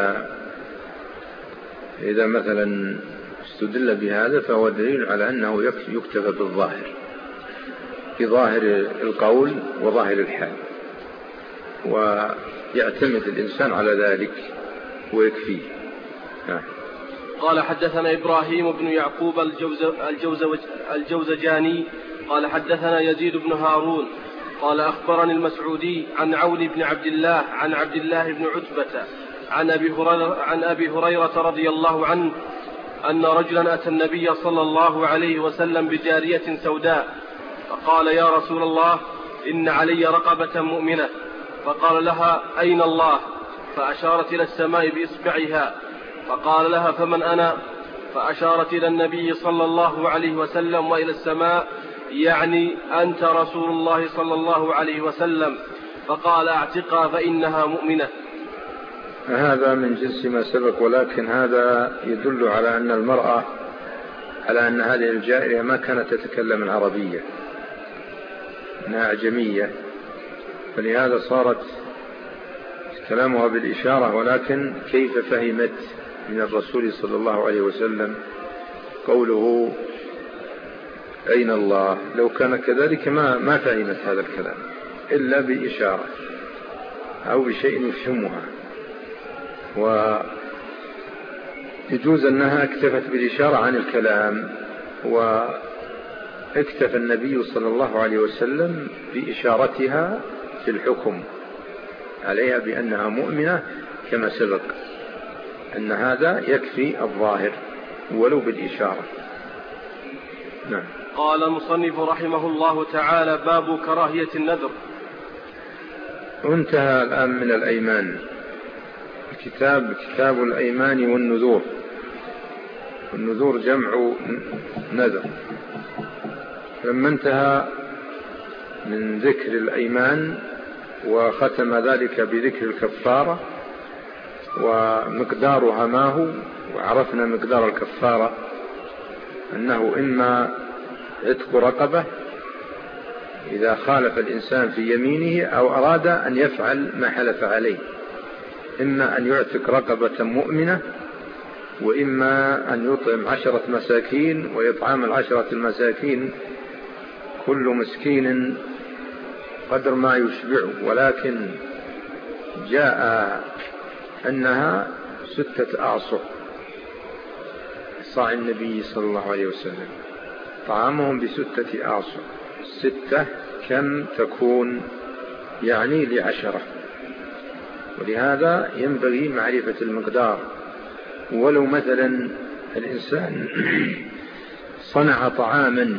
إذا مثلا استدل بهذا فهو دليل على أنه يكتفى بالظاهر، بظاهر القول وظاهر الحال، ويعتمد الإنسان على ذلك ويكفيه. قال حدثنا إبراهيم بن يعقوب الجوزجاني قال حدثنا يزيد بن هارون قال أخبرني المسعودي عن عون بن عبد الله عن عبد الله بن عتبة عن أبي هريرة رضي الله عنه أن رجلا أتى النبي صلى الله عليه وسلم بجارية سوداء، فقال: يا رسول الله، إن علي رقبة مؤمنة. فقال لها: أين الله؟ فأشارت إلى السماء بإصبعها. فقال لها: فمن أنا؟ فأشارت إلى النبي صلى الله عليه وسلم وإلى السماء، يعني أنت رسول الله صلى الله عليه وسلم. فقال: اعتقها فإنها مؤمنة. هذا من جنس ما سبق، ولكن هذا يدل على أن المرأة، على أن هذه الجارية ما كانت تتكلم العربية، أنها أعجمية، فلهذا صارت كلامها بالإشارة. ولكن كيف فهمت من الرسول صلى الله عليه وسلم قوله أين الله؟ لو كان كذلك ما فهمت هذا الكلام إلا بإشارة أو بشيء يفهمها. ويجوز أنها اكتفت بالإشارة عن الكلام، واكتفى النبي صلى الله عليه وسلم بإشارتها في الحكم عليها بأنها مؤمنة، كما سبق أن هذا يكفي الظاهر ولو بالإشارة. نعم. قال المصنف رحمه الله تعالى: باب كراهية النذر. انتهى الآن من الأيمان. كتاب الأيمان والنذور. النذور جمع نذر. لما انتهى من ذكر الأيمان وختم ذلك بذكر الكفارة ومقدارها ما هو، وعرفنا مقدار الكفارة أنه إما عتق رقبة إذا خالف الإنسان في يمينه أو أراد أن يفعل ما حلف عليه، إما أن يعتق رقبة مؤمنة، وإما أن يطعم 10 مساكين، ويطعم 10 المساكين كل مسكين قدر ما يشبعه، ولكن جاء أنها 6 أعصر صاع النبي صلى الله عليه وسلم، طعامهم ب6 أعصر. 6 كم تكون؟ يعني ل10. ولهذا ينبغي معرفة المقدار. ولو مثلا الإنسان صنع طعاما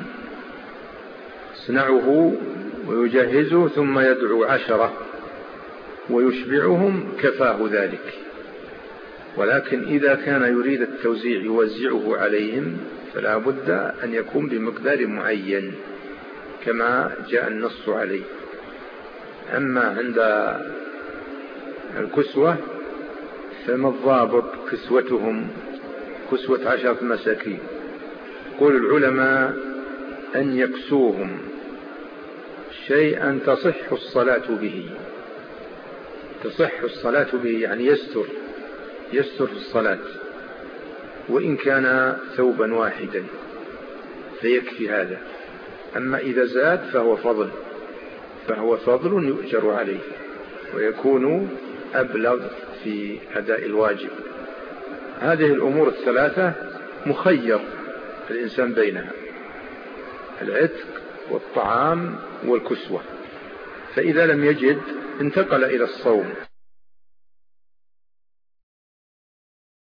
يصنعه ويجهزه ثم يدعو 10 ويشبعهم كفاه ذلك. ولكن إذا كان يريد التوزيع يوزعه عليهم فلا بد أن يكون بمقدار معين كما جاء النص عليه. أما عند الكسوة فما الضابط كسوتهم؟ كسوة 10 مساكين. يقول العلماء أن يكسوهم شيئا تصح الصلاة به. تصح الصلاة به يعني يستر في الصلاة، وإن كان ثوبا واحدا فيكفي هذا. أما إذا زاد فهو فضل يؤجر عليه ويكون أبلغ في أداء الواجب. هذه الأمور الثلاثة مخير الإنسان بينها: العتق والطعام والكسوة. فإذا لم يجد انتقل إلى الصوم.